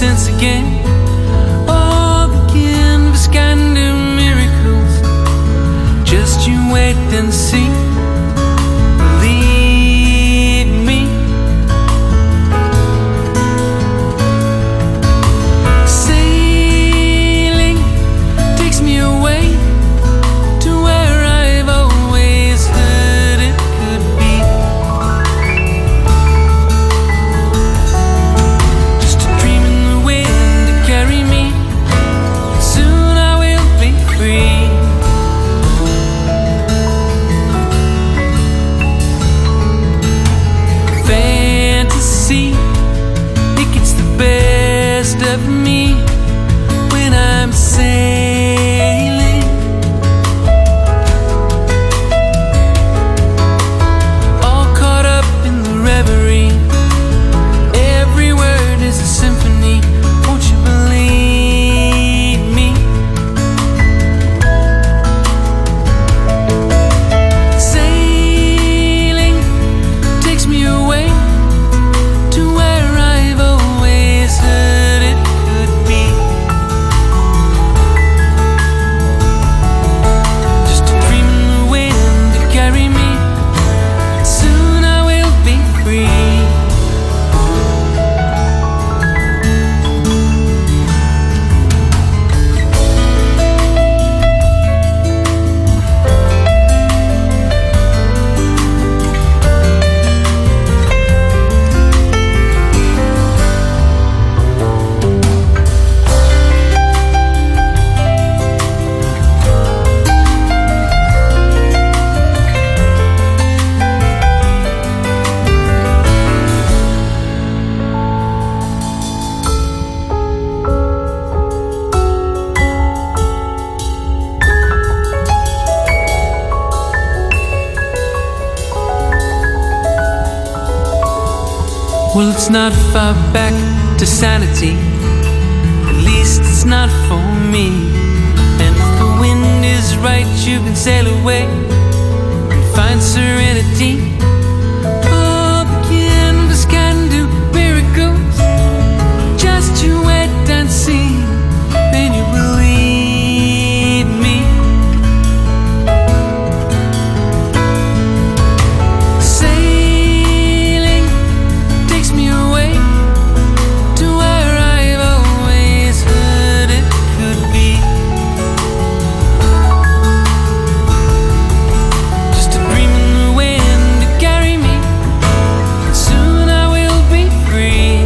sense again. All the canvas can do miracles. Just you wait and see. Believe me. Sailing takes me away to where I've always heard it could be. Just a dream in the wind to carry me. Soon I will be free. Fantasy, it gets the best of me when I'm sailing. All caught up in the reverie. Every word is a symphony. Won't you believe me? Sailing takes me away to where I've always heard it could be. Just a dream in the wind to carry me. Soon I will be free. Well, it's not far back to sanity. At least it's not for me. And if the wind is right, you can sail away and find serenity. All the canvas can do miracles. Just you wait and see, then you believe me. Sailing takes me away to where I've always heard it could be. Just a dream in the wind to carry me. Soon I will be free.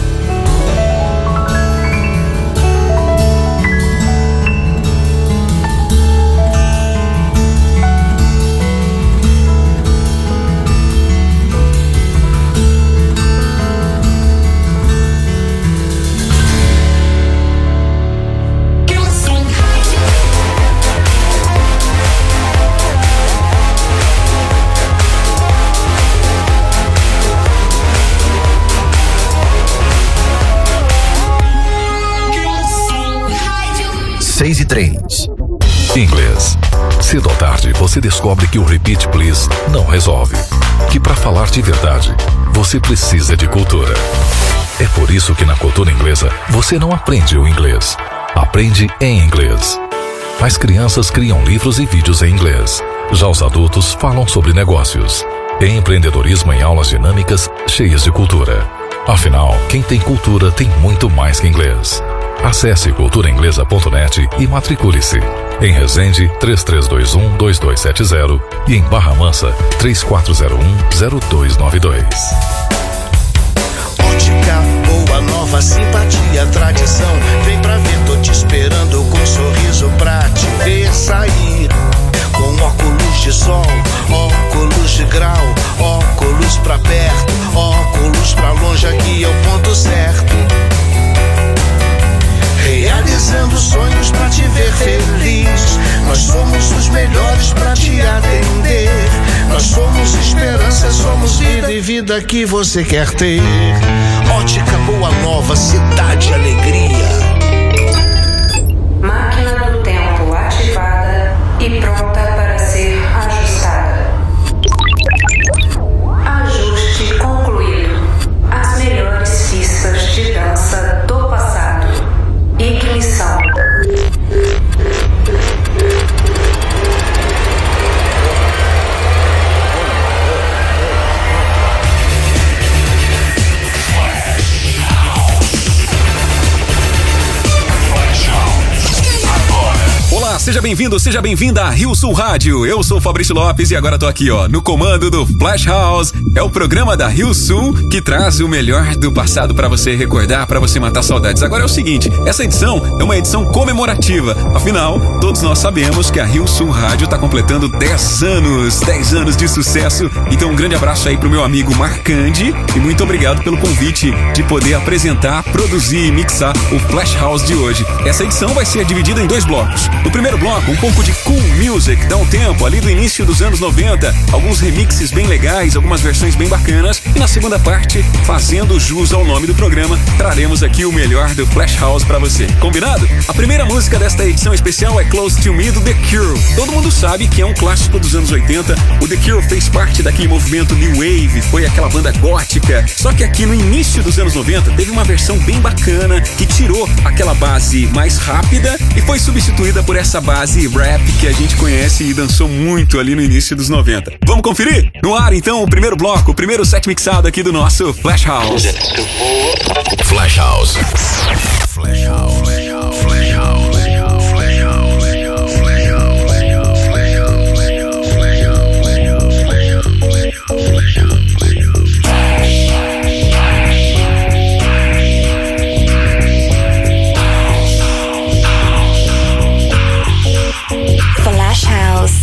Seis e 3. Inglês. Cedo ou tarde, você descobre que o repeat please não resolve. Que para falar de verdade, você precisa de cultura. É por isso que na cultura inglesa, você não aprende o inglês. Aprende em inglês. As crianças criam livros e vídeos em inglês. Já os adultos falam sobre negócios. Empreendedorismo em aulas dinâmicas, cheias de cultura. Afinal, quem tem cultura tem muito mais que inglês. Acesse culturainglesa.net e matricule-se. Em Resende, 3321-2270 e em Barra Mansa, 3401-0292. Ótica boa, nova, simpatia, tradição. Vem pra ver, tô te esperando com um sorriso pra te ver sair. Com óculos de sol, óculos de grau, óculos pra perto, óculos pra longe, aqui é o ponto certo. Realizando sonhos pra te ver feliz. Nós somos os melhores pra te atender. Nós somos esperança, somos vida e vida que você quer ter. Ótica Boa Nova, cidade alegria. Máquina do tempo ativada e pronta para ser ajustada. Ajuste concluído. As melhores pistas de dança do passado seja bem-vindo, seja bem-vinda à Rio Sul Rádio. Eu sou o Fabrício Lopes e agora tô aqui, no comando do Flash House. É o programa da Rio Sul que traz o melhor do passado pra você recordar, pra você matar saudades. Agora é o seguinte, essa edição é uma edição comemorativa. Afinal, todos nós sabemos que a Rio Sul Rádio tá completando 10 anos de sucesso. Então um grande abraço aí pro meu amigo Marcandi e muito obrigado pelo convite de poder apresentar, produzir e mixar o Flash House de hoje. Essa edição vai ser dividida em 2 blocos. No primeiro bloco, um pouco de cool music, dá um tempo ali do início dos anos 90, alguns remixes bem legais, algumas versões bem bacanas. E na segunda parte, fazendo jus ao nome do programa, traremos aqui o melhor do Flash House pra você. Combinado? A primeira música desta edição especial é Close to Me, do The Cure. Todo mundo sabe que é um clássico dos anos 80. O The Cure fez parte daquele movimento New Wave, foi aquela banda gótica. Só que aqui no início dos anos 90 teve uma versão bem bacana que tirou aquela base mais rápida e foi substituída por essa base rap que a gente conhece e dançou muito ali no início dos 90. Vamos conferir? No ar então o primeiro bloco, o primeiro set mixado aqui do nosso Flash House. Flash House. Flash House. Flash House. Flash House. Flash House. Flash House.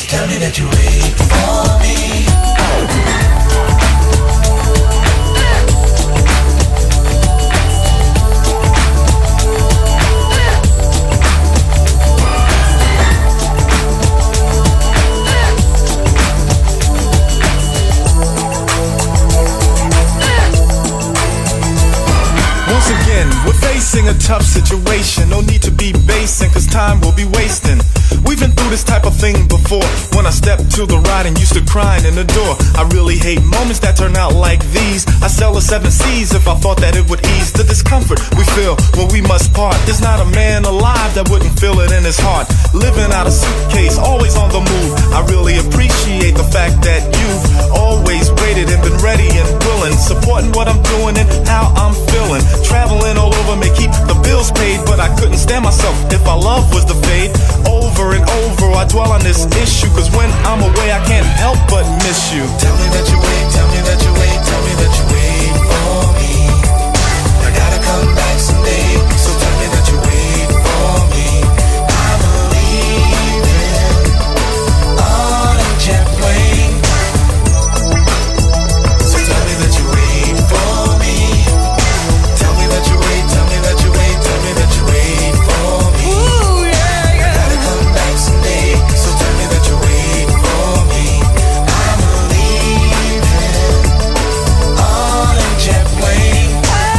Tell me that you wait for me. Once again, we're facing a tough situation. No need to be basing, cause time will be wasting. We've been through this type of thing before. When I stepped to the right and used to crying in the door. I really hate moments that turn out like these. I sell the 7 C's if I thought that it would ease the discomfort we feel when we must part. There's not a man alive that wouldn't feel it in his heart. Living out a suitcase, always on the move. I really appreciate the fact that you've always waited and been ready and willing, supporting what I'm doing and how I'm feeling. Traveling all over may keep the bills paid, but I couldn't stand myself if our love was to fade. Over and over I dwell on this issue, cause when I'm away I can't help but miss you. Tell me that you wait, tell me that you wait, tell me that you wait for me. I gotta come back someday, so tell me that you wait for me. I'm leaving on a jet plane, so tell me that you wait for me. Tell me that you wait, tell me that you wait, tell me that you wait for me. Ooh, yeah, yeah. I gotta come back someday, so tell me that you wait for me. I'm leaving on a jet plane,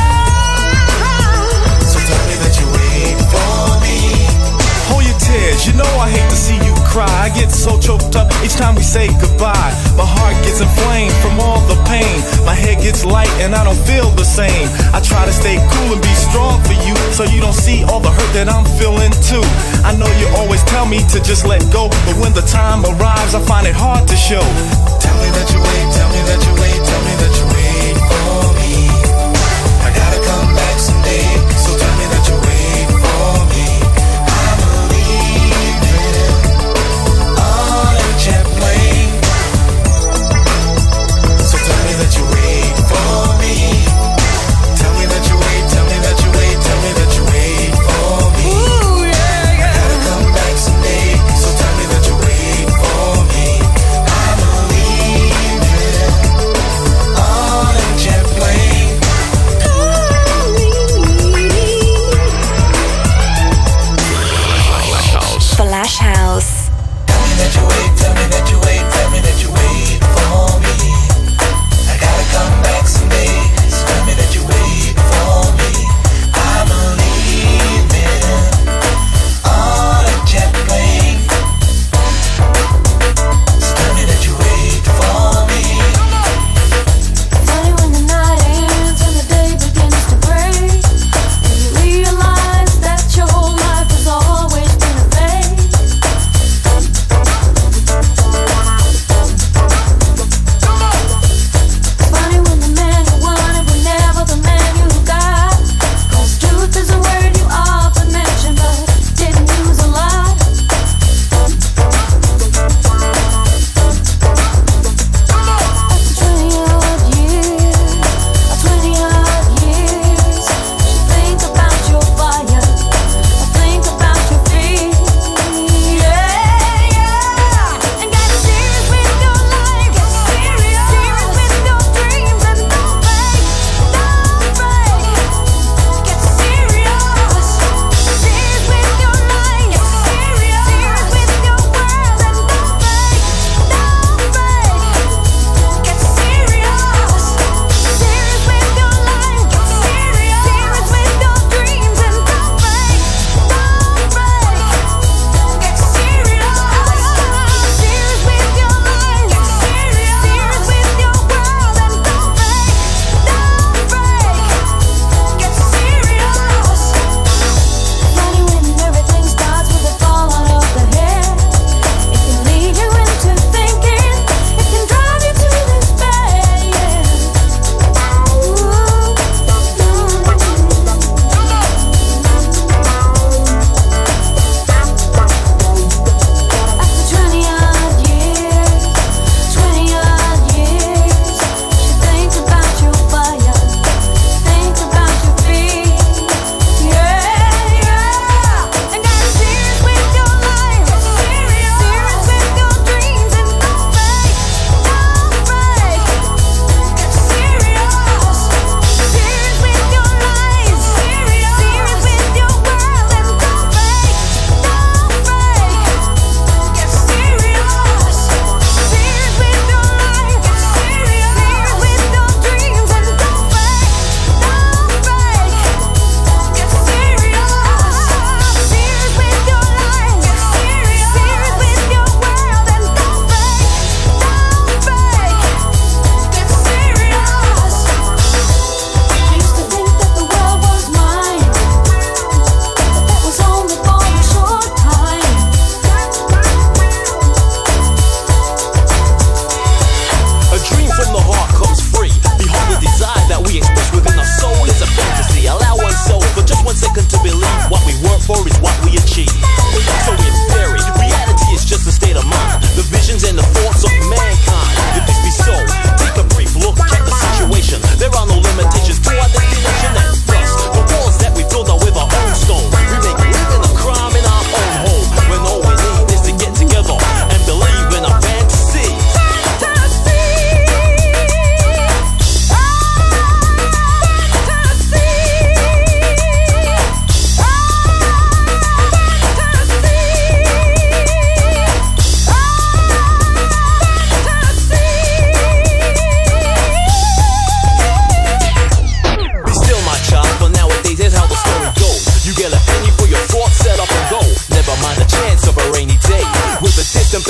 so tell me that you wait for me. Hold your tears, you know I hate to see you cry. I get so choked up each time we say goodbye. My heart gets inflamed from all the pain. My head gets light and I don't feel the same. I try to stay cool and be strong for you, so you don't see all the hurt that I'm feeling too. I know you always tell me to just let go, but when the time arrives I find it hard to show. Tell me that you wait, tell me that you wait, tell me that you wait for me. I gotta come back someday, so tell me that you wait for me. I'm leaving on a jet plane, so tell me that you wait for me. Tell me that you wait, tell me that you wait, tell me that you wait for me. Ooh, yeah, yeah. I gotta come back someday, so tell me that you wait for me. I'm leaving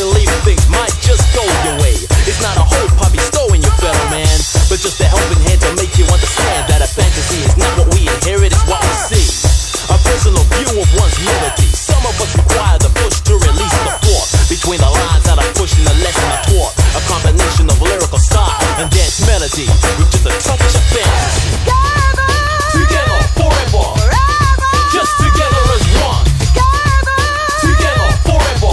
believe things might just go your way. It's not a hope I'll be stowing you, fellow man, but just a helping hand to make you understand that a fantasy is not what we inherit, it's what we see. A personal view of one's liberty. Some of us require the push to release the thought between the lines that are pushing the lesson I taught. A combination of lyrical style and dance melody with just a touch of fantasy. Together forever. Just together as one. Together forever.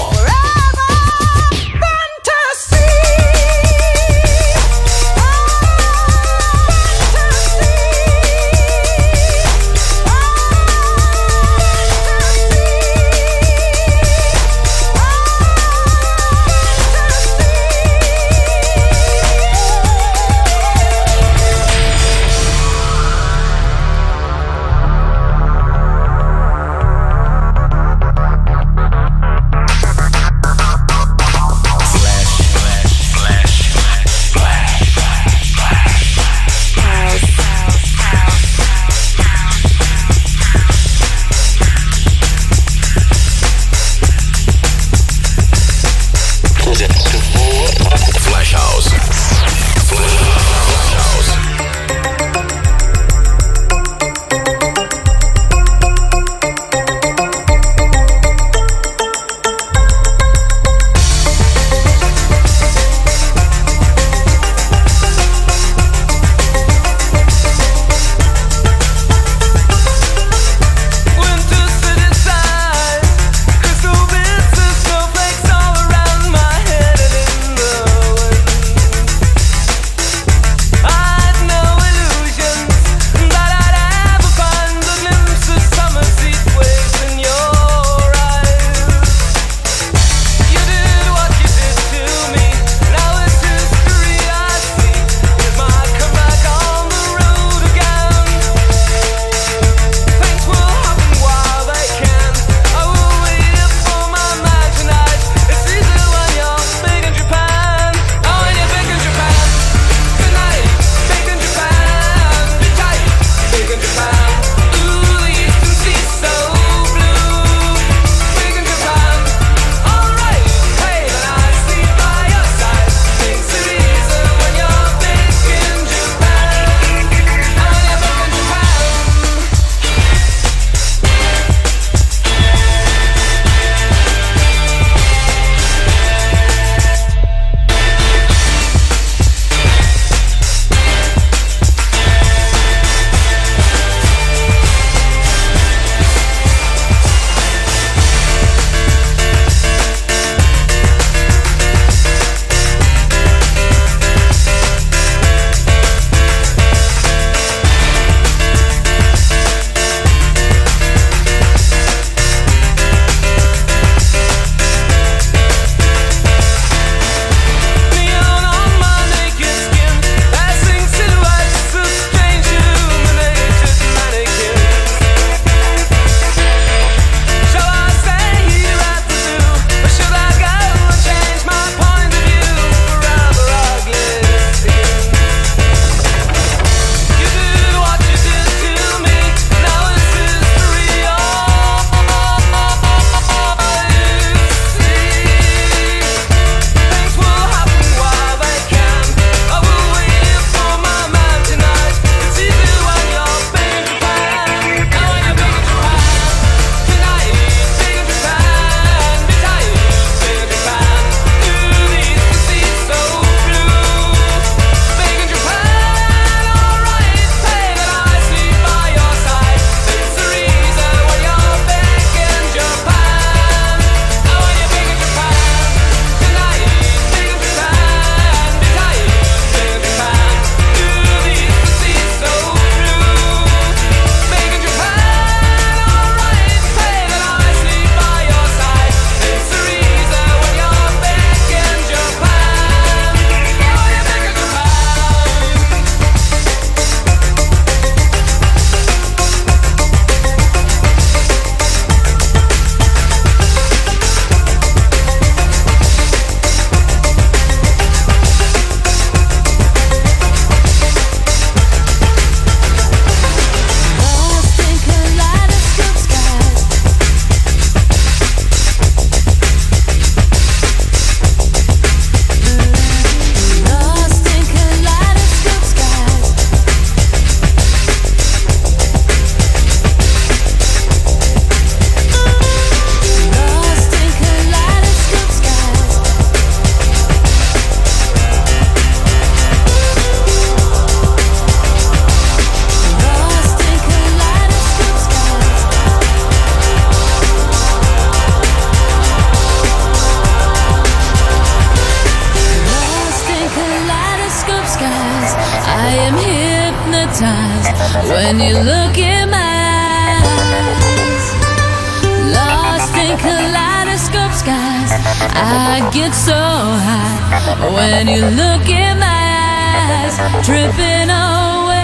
when you look in my eyes. Lost in kaleidoscope skies, I get so high when you look in my eyes, tripping away.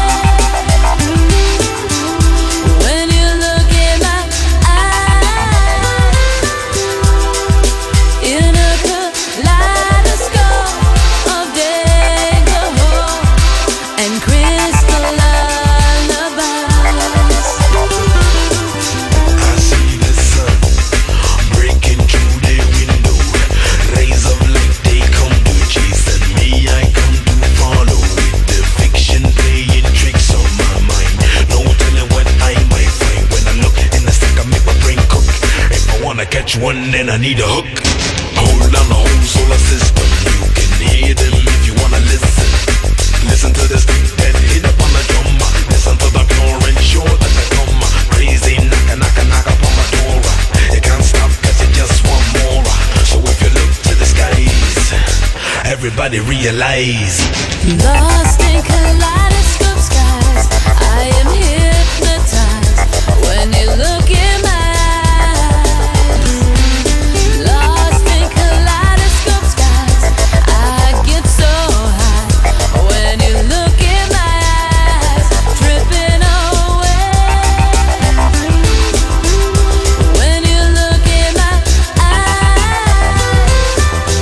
When you look in my eyes, in a kaleidoscope of danger and crystal lullabies. I see the sun breaking through the window. Rays of light, they come to chase, and me, I come to follow. With the fiction playing tricks on my mind, no telling what I might find. When I look in the stack, I make my brain cook. If I wanna catch one, then I need a hook. Hold on the whole solar system, you can hear them if you wanna listen. Listen to this beat that hit up on the drum. Listen to the pure and sure that I come. Crazy knock, knock, knock up on my door. You can't stop cause you just want more. So if you look to the skies, everybody realize. Lost in kaleidoscope skies, I am hypnotized when you look in my eyes. Lost in kaleidoscope skies, I get so high when you look in my eyes, tripping away. When you look in my eyes,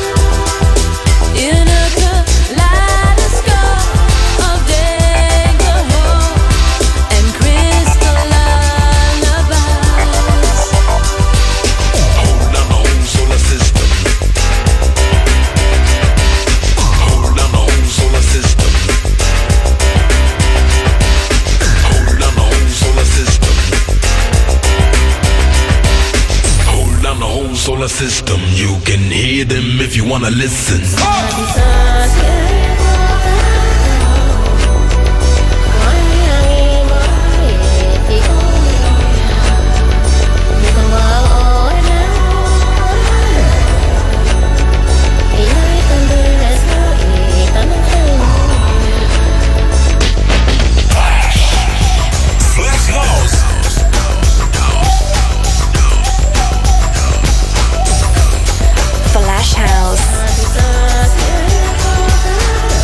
in a kaleidoscope of danger and crystal lullabies. Hold on the whole solar system. Hold on the whole solar system. Hold on the whole solar system. Hold on the whole solar system. You can hear them if you wanna listen. Flash House. Flash House.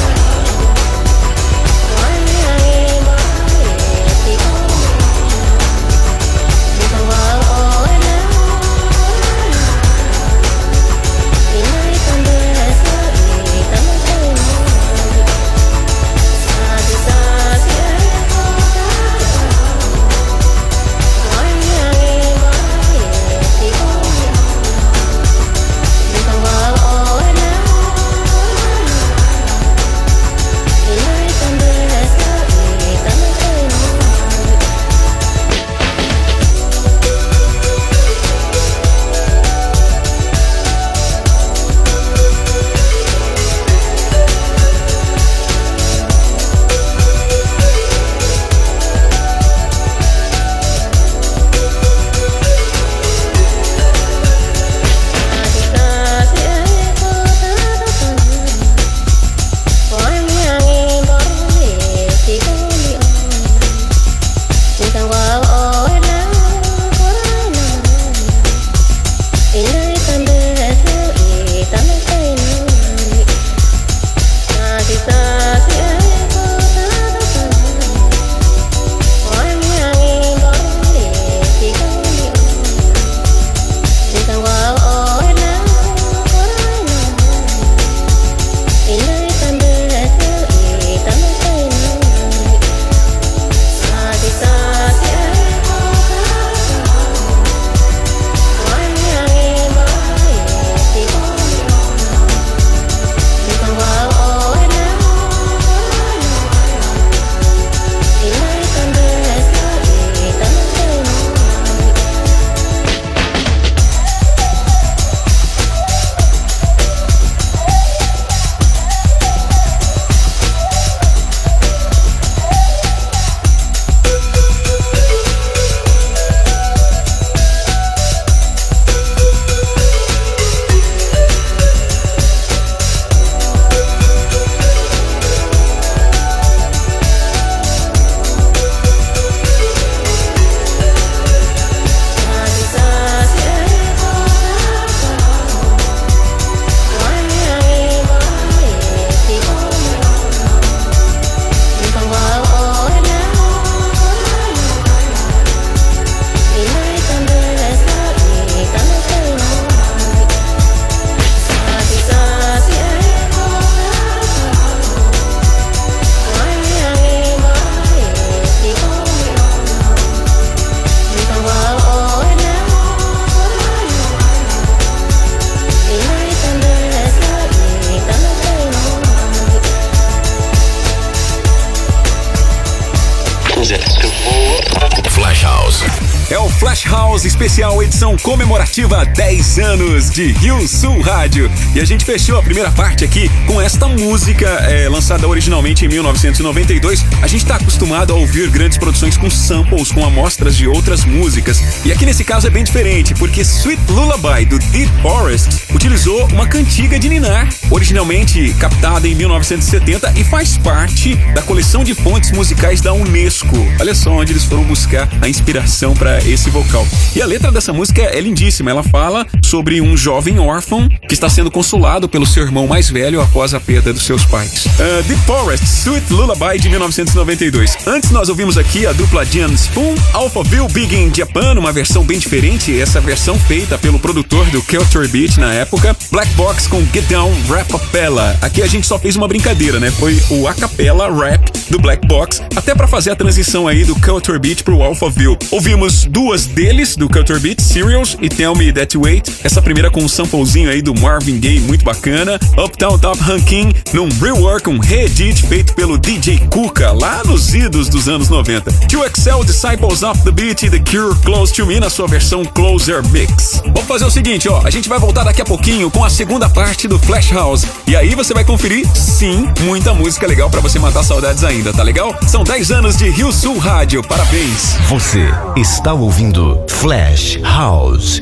Flash House especial edição comemorativa 10 anos de Rio Sul Rádio. E a gente fechou a primeira parte aqui com esta música lançada originalmente em 1992. A gente tá acostumado a ouvir grandes produções com samples, com amostras de outras músicas. E aqui nesse caso é bem diferente, porque Sweet Lullaby do Deep Forest utilizou uma cantiga de ninar, originalmente captada em 1970 e faz parte da coleção de fontes musicais da Unesco. Olha só onde eles foram buscar a inspiração para esse vocal. E a letra dessa música é lindíssima. Ela fala sobre um jovem órfão que está sendo consolado pelo seu irmão mais velho após a perda dos seus pais. Deep Forest, Sweet Lullaby de 1992. Antes nós ouvimos aqui a dupla Jan Spoon, Alphaville Big in Japan, uma versão bem diferente, essa versão feita pelo produtor do Culture Beat na época, Black Box com Get Down Rap Acapella. Aqui a gente só fez uma brincadeira, né? Foi o acapella rap do Black Box, até pra fazer a transição aí do Culture Beat pro Alphaville. Ouvimos duas deles do Culture Beat, Serials e Tell Me That You Wait. Essa primeira com um samplezinho aí do Marvin Gaye, muito bacana. Uptown Top Ranking, num rework, um reedit feito pelo DJ Kuka, lá nos idos dos anos 90. QXL, Disciples of the Beat e The Cure, Close to Me, na sua versão Closer Mix. Vamos fazer o seguinte, ó, a gente vai voltar daqui a pouquinho com a segunda parte do Flash House. E aí você vai conferir, sim, muita música legal pra você matar saudades ainda, tá legal? São 10 anos de Rio Sul Rádio, parabéns! Você está ouvindo Flash House.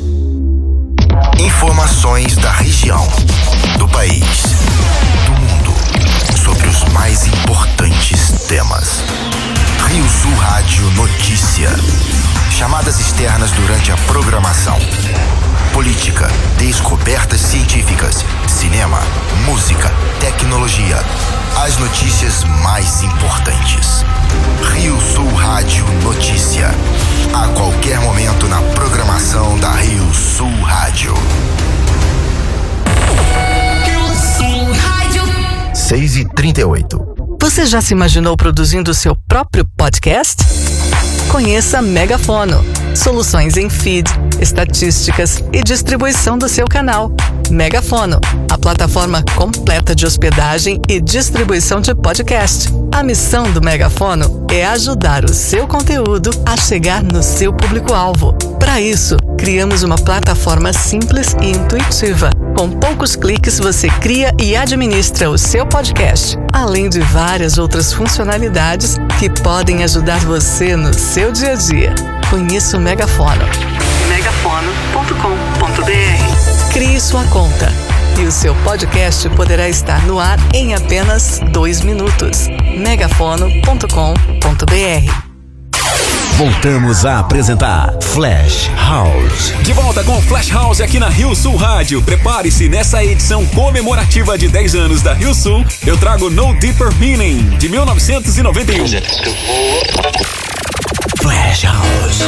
Informações da região, do país, do mundo, sobre os mais importantes temas. Rio Sul Rádio Notícia. Chamadas externas durante a programação. Política, descobertas científicas, cinema, música, tecnologia. As notícias mais importantes. Rio Sul Rádio Notícia. A qualquer momento na programação da Rio Sul Rádio. Rio Sul Rádio. 6h38. Você já se imaginou produzindo seu próprio podcast? Conheça Megafono. Soluções em feed, estatísticas e distribuição do seu canal. Megafono, a plataforma completa de hospedagem e distribuição de podcast. A missão do Megafono é ajudar o seu conteúdo a chegar no seu público-alvo. Para isso, criamos uma plataforma simples e intuitiva. Com poucos cliques, você cria e administra o seu podcast, além de várias outras funcionalidades que podem ajudar você no seu dia a dia. Conheça o Megafono. megafono.com.br. Crie sua conta e o seu podcast poderá estar no ar em apenas 2 minutos. megafono.com.br. Voltamos a apresentar Flash House. De volta com Flash House aqui na Rio Sul Rádio. Prepare-se, nessa edição comemorativa de 10 anos da Rio Sul, eu trago No Deeper Meaning, de 1991. Flash House.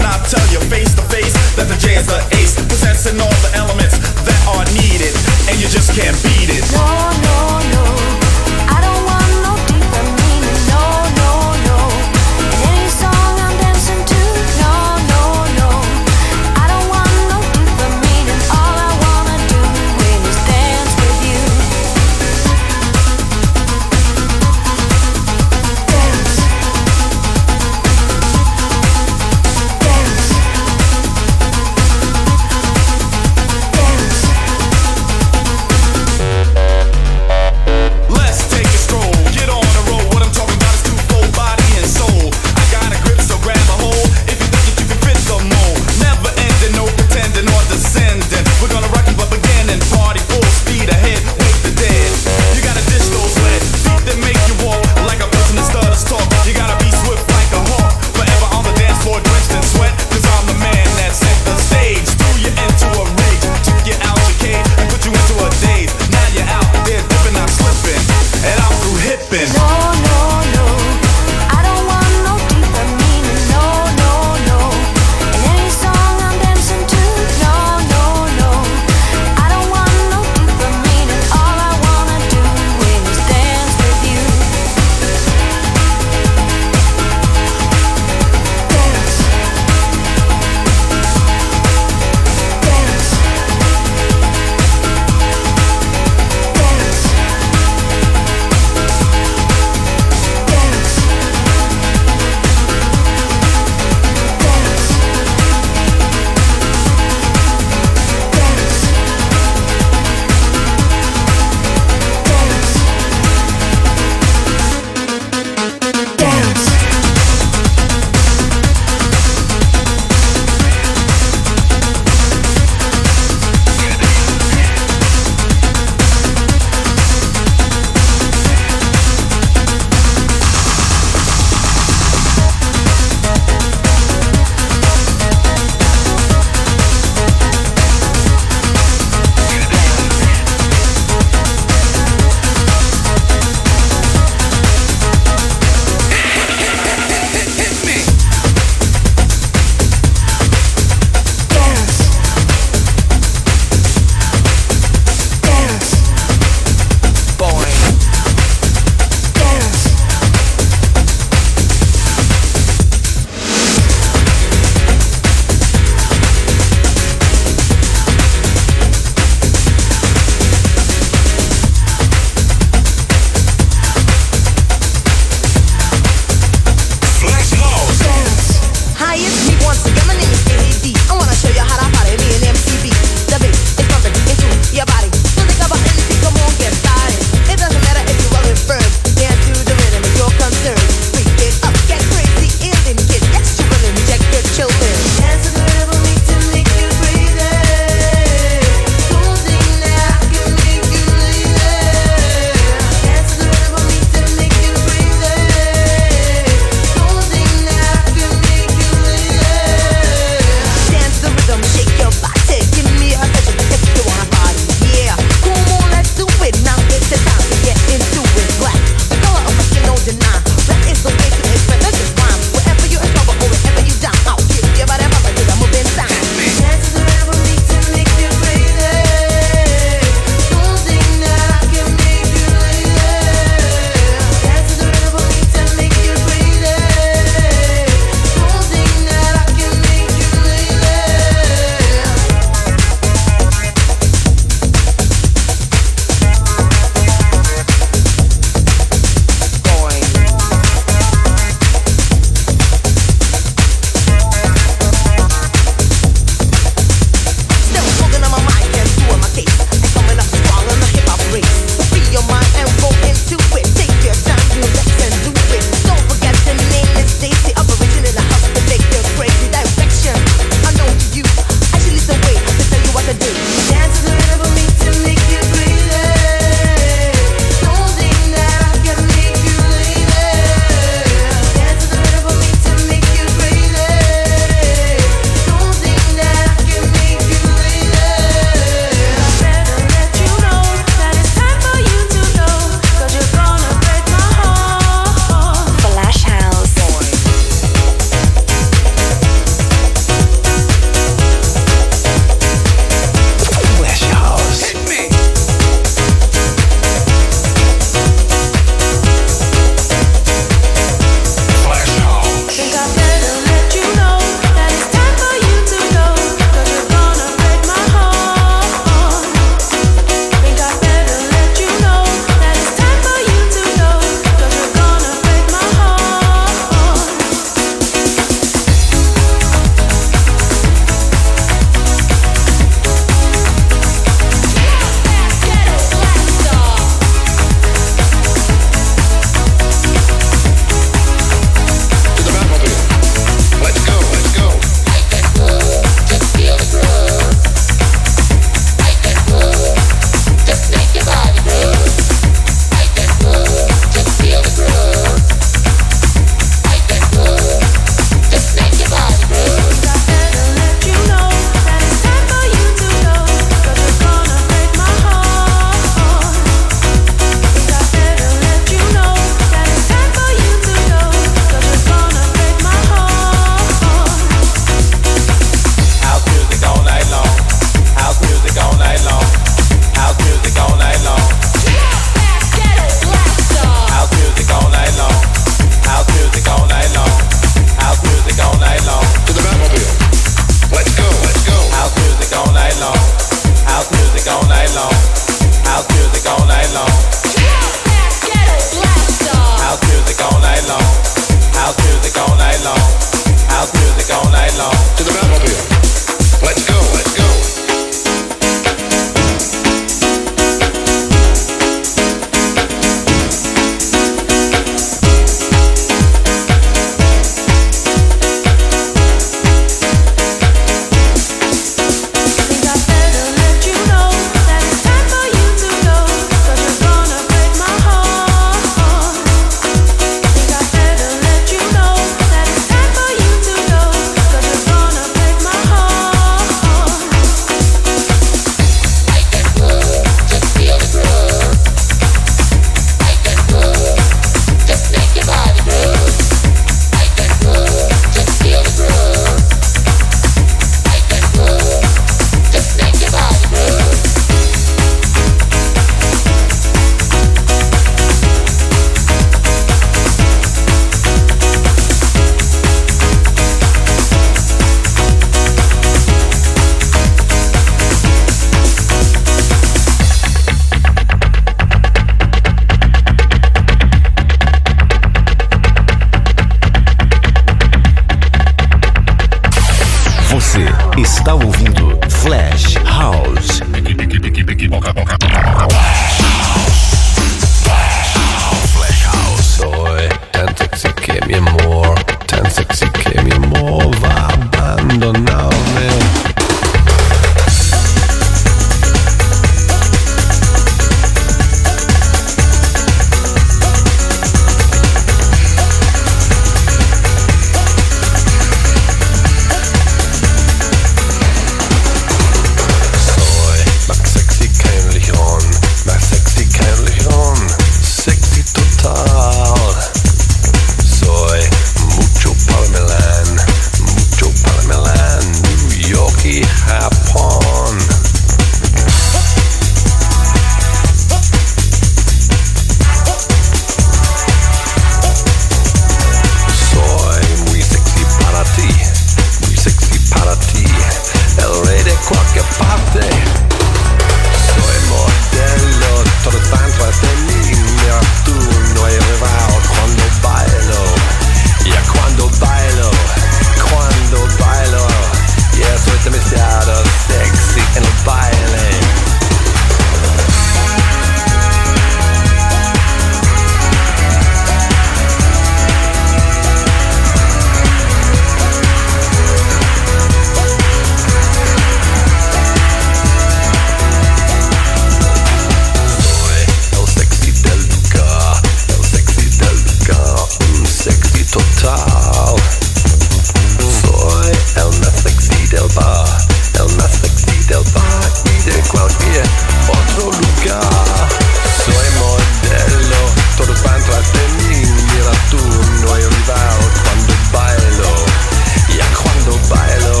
total. Soy el más sexy del bar, el más sexy del bar y de cualquier otro lugar. Soy modelo, todos van tras de mí. Mira tú, no hay rival cuando bailo. Ya cuando bailo,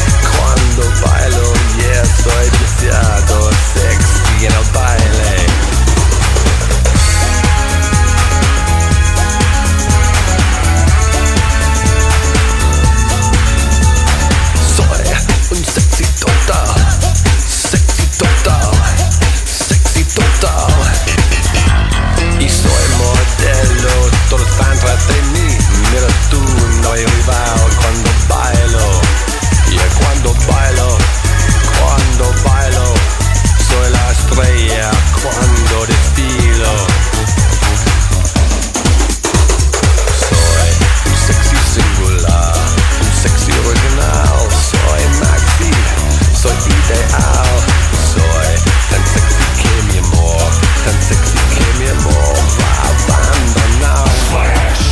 yeah, soy demasiado sexy en el baile. Y soy modelo, todos están tras de mí. Mira tú, no hay rival cuando bailo. Y cuando bailo, soy la estrella cuando desfilo. Soy un sexy singular, un sexy original. Soy maxi, soy ideal. Soy tan sexy que mi amor, tan sexy que mi amor va a abandonar. Flash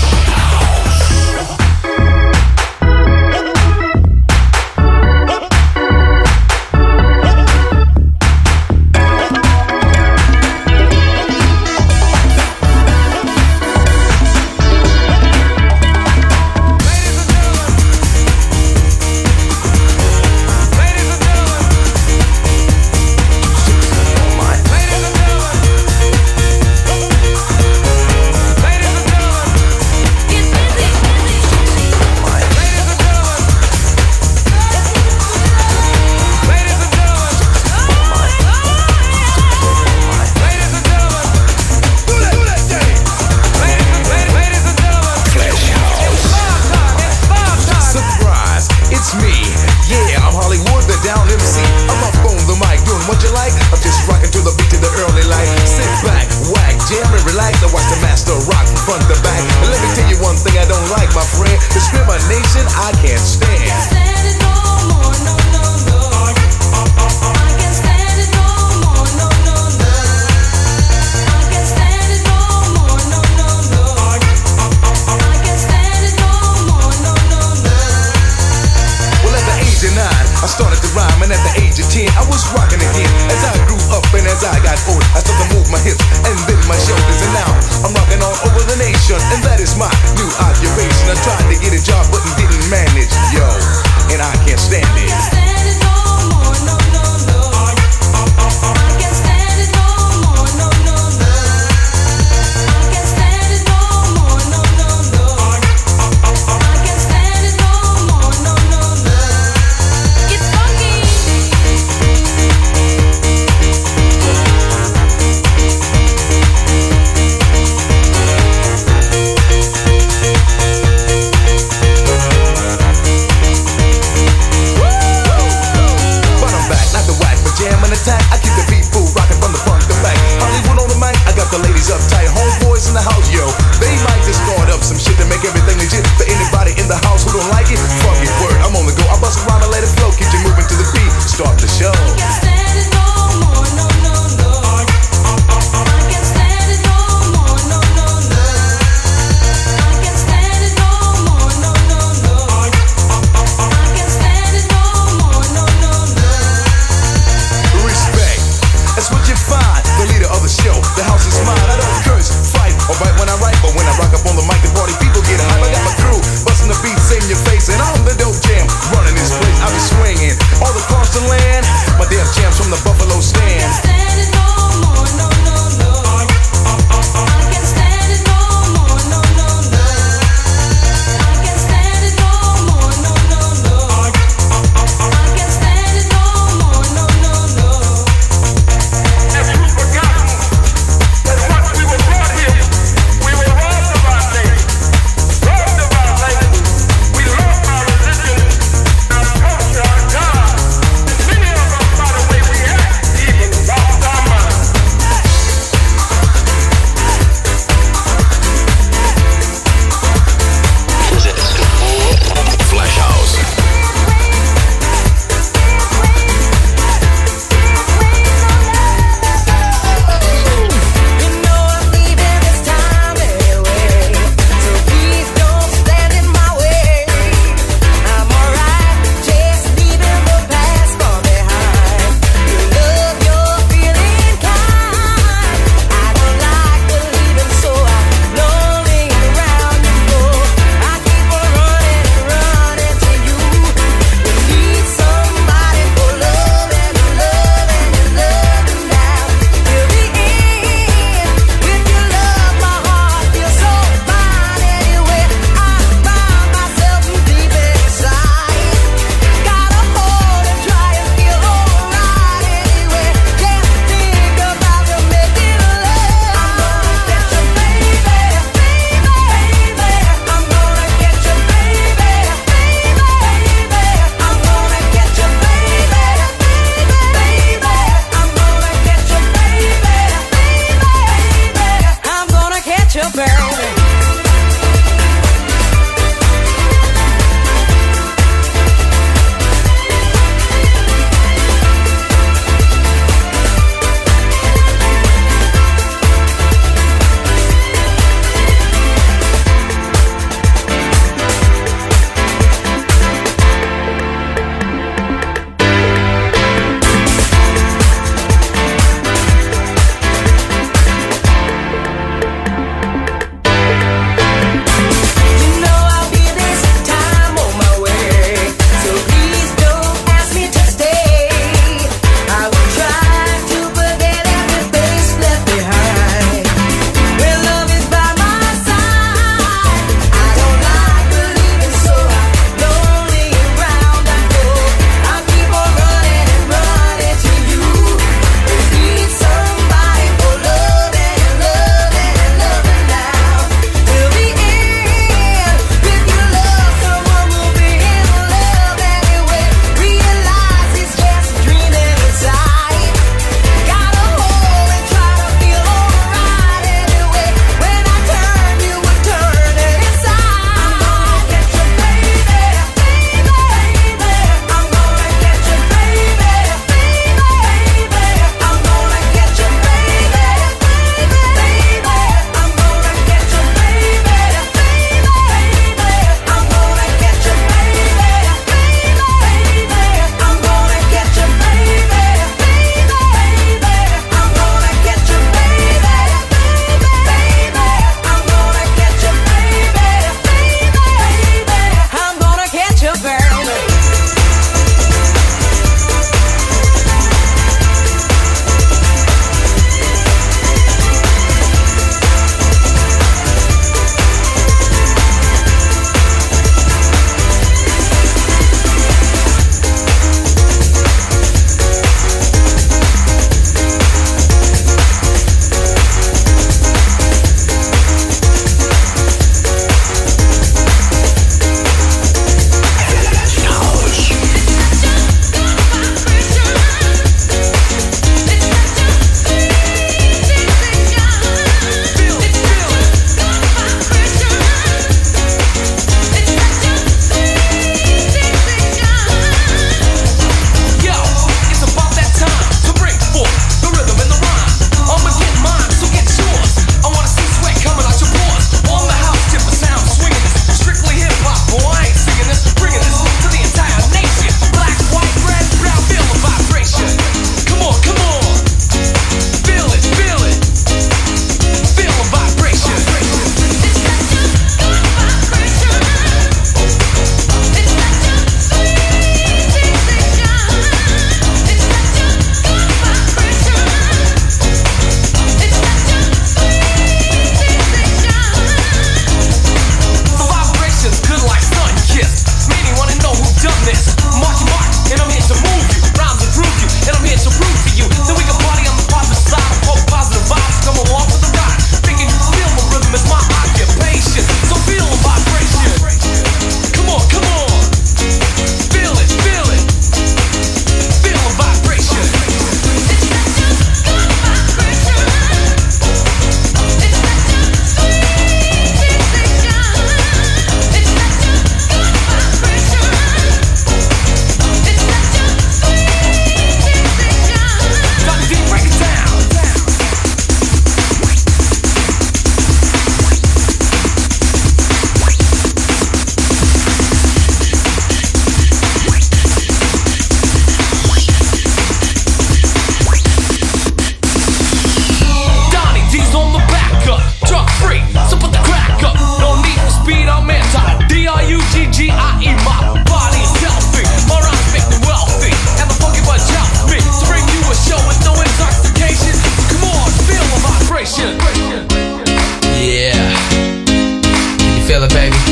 feel it, baby.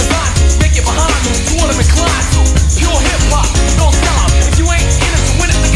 Pure hip hop, don't sell out. If you ain't in it to win it,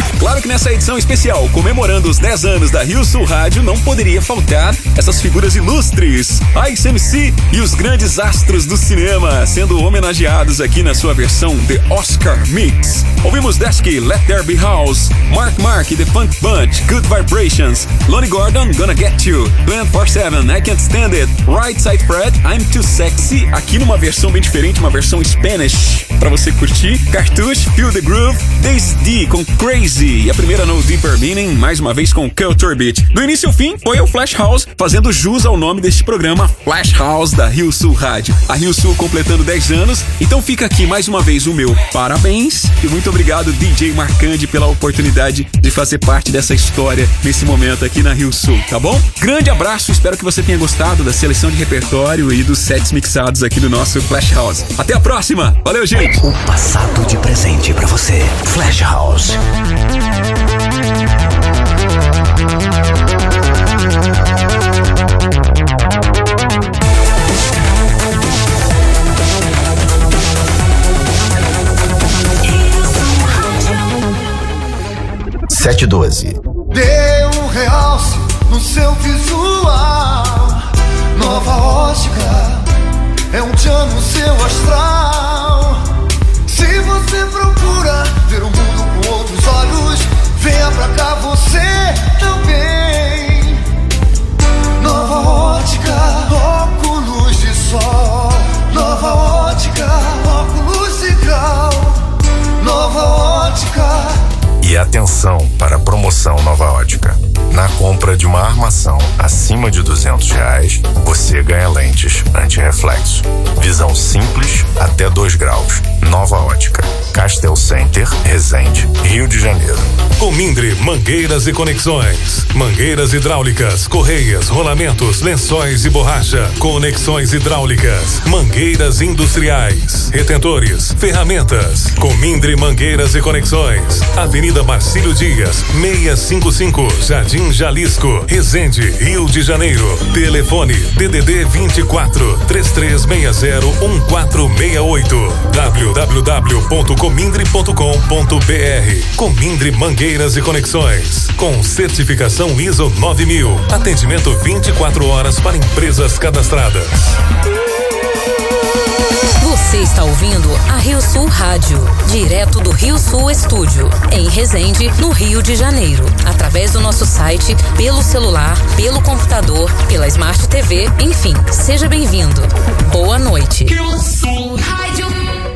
Claro que nessa edição especial, comemorando os 10 anos da Rio Sul Rádio, não poderia faltar essas figuras ilustres, Ice MC e os grandes astros do cinema, sendo homenageados aqui na sua versão The Oscar Mix. Ouvimos Desky, Let There Be House, Mark The Funk Bunch, Good Vibrations, Lonnie Gordon, Gonna Get You, 24/7, I Can't Stand It, Right Side Fred, I'm Too Sexy, aqui numa versão bem diferente, uma versão Spanish, pra você curtir, Cartouche, Feel the Groove, Daisy D com Crazy, e a primeira No Deeper Meaning, mais uma vez com Culture Beat. Do início ao fim, foi o Flash House, fazendo jus ao nome deste programa, Flash House da Rio Sul Rádio. A Rio Sul completando 10 anos, então fica aqui mais uma vez o meu parabéns e muito obrigado DJ Marcandi pela oportunidade de fazer parte dessa história nesse momento aqui na Rio Sul, tá bom? Grande abraço, espero que você tenha gostado da seleção de repertório e dos sets mixados aqui do nosso Flash House. Até a próxima, valeu gente! O passado de presente pra você. Flash House. Dê um realce no seu visual. Nova ótica é um tchan no seu astral. Se você procura ver o mundo com outros olhos, venha pra cá você também. Nova ótica, óculos de sol. Nova ótica, óculos de grau. Nova ótica. E atenção para a promoção Nova Ótica. Na compra de uma armação acima de R$200, você ganha lentes anti-reflexo. Visão simples até 2 graus. Nova Ótica. Castel Center, Resende, Rio de Janeiro. Comindre Mangueiras e Conexões. Mangueiras hidráulicas, correias, rolamentos, lençóis e borracha. Conexões hidráulicas. Mangueiras industriais. Retentores. Ferramentas. Comindre Mangueiras e Conexões. Avenida Marcílio Dias, 655, Jardim Jalisco, Resende, Rio de Janeiro. Telefone DDD 24 3360 1468. www.comindre.com.br. Comindre Mangueiras e Conexões, com certificação ISO 9000. Atendimento 24 horas para empresas cadastradas. Você está ouvindo a Rio Sul Rádio, direto do Rio Sul Estúdio, em Resende, no Rio de Janeiro, através do nosso site, pelo celular, pelo computador, pela Smart TV, enfim, seja bem-vindo. Boa noite. Rio Sul Rádio.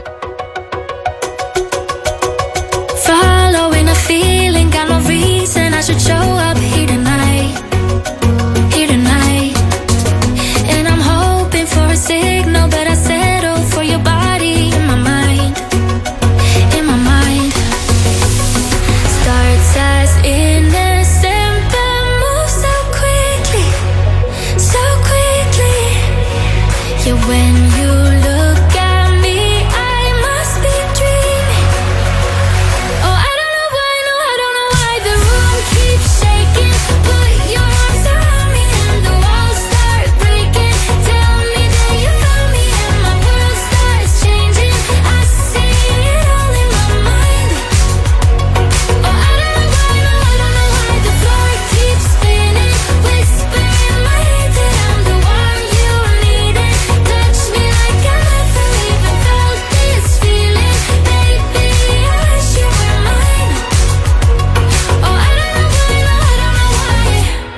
Following a feeling, got no reason I should show up here tonight. Here tonight. And I'm hoping for a signal, but I settle for your body in my mind. In my mind. Starts as innocent, but moves so quickly. So quickly. Yeah, when you look at me, I must be dreaming. Oh, I don't know why, no, I don't know why the room keeps shaking. Put your arms around me and the walls start breaking. Tell me that you found me and my world starts changing. I see it all in my mind. Oh, I don't know why, no, I don't know why the floor keeps spinning. Whisper in my head that I'm the one you needed. Touch me like I never even felt this feeling. Baby, I wish you were mine. Oh, I don't know why, no, I don't know why.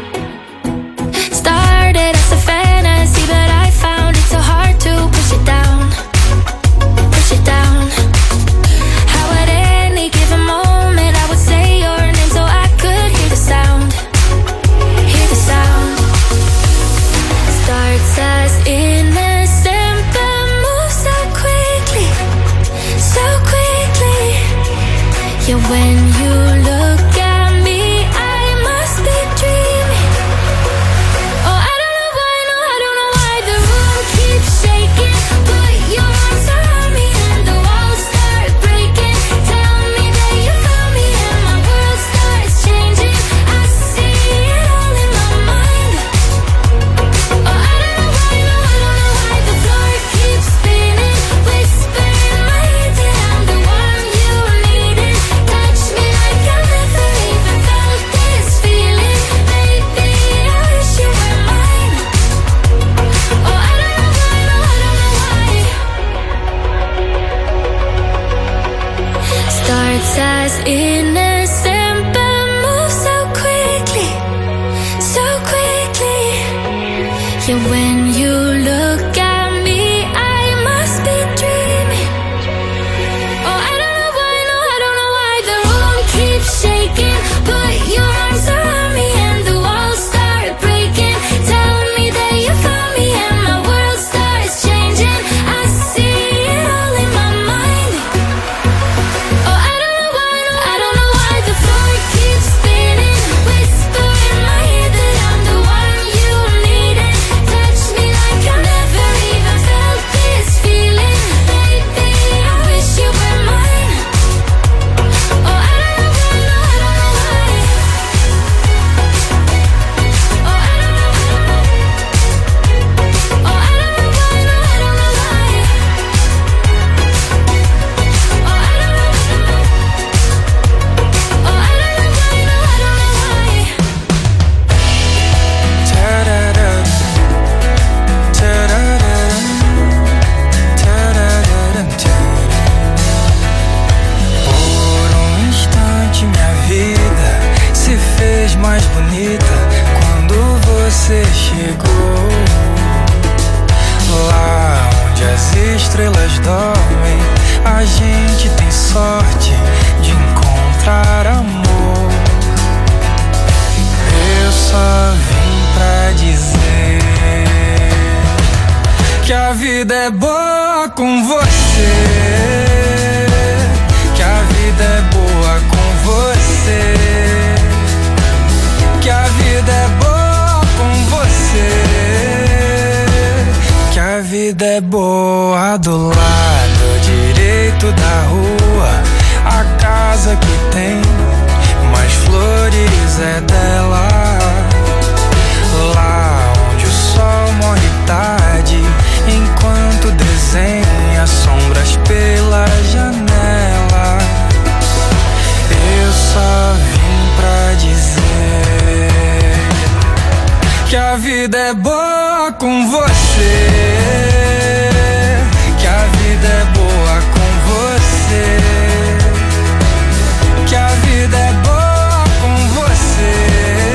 Started as a fantasy, but I found it so hard to push it down. Push it down. How at any given moment I would say your name so I could hear the sound. Hear the sound. Starts as innocent, but moves so quickly. So quickly. Yeah, when you look at me, I must be dreaming. Oh, I don't know why, no, I don't know why the room keeps shaking. Put your arms around me and the walls start breaking. Tell me that you found me and my world starts changing. I see it all in my mind. Oh, I don't know why, no, I don't know why the floor keeps spinning. Whisper in my head that I'm the one you needed. Touch me like I Yeah, when you look at me, I must be dreaming. Oh, I don't know why, no, I don't know why. The room keeps shaking. Put your arms around me and the walls start breaking. Tell me that you found me and my world starts changing. I see it all in my mind. Oh, I don't know why, no, I don't know why. The floor keeps spinning. Whisper in my ear that I'm the one you needed. Touch me like I never even felt this feeling. Baby, I wish you were mine. Oh, I don't know why, no, I don't know why. Oh, I don't know. Oh, I don't know why, no, I don't know why. Oh, I don't know. Oh, I don't know why, no, I don't know why. Por um instante minha vida se fez mais bonita quando você chegou. Lá onde as estrelas dormem, a gente tem sorte de encontrar amor. Eu só vim pra dizer que a vida é boa com você. Que a vida é boa com você. Que a vida é boa com você. Que a vida é boa do lado direito da rua. A casa que tem mais flores é dela. Lá onde o sol morre tarde, enquanto desenha sombras pela janela. Eu só vim pra dizer que a vida é boa com você. Que a vida é boa com você. Que a vida é boa com você.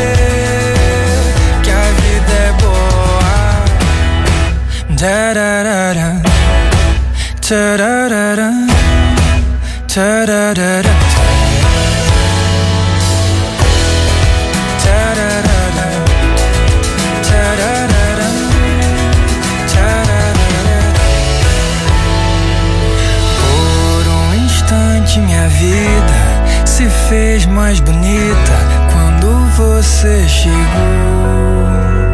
Que a vida é boa. Tararara, tararara, tararara, tararara, tararara, tararara. Por um instante minha vida se fez mais bonita quando você chegou.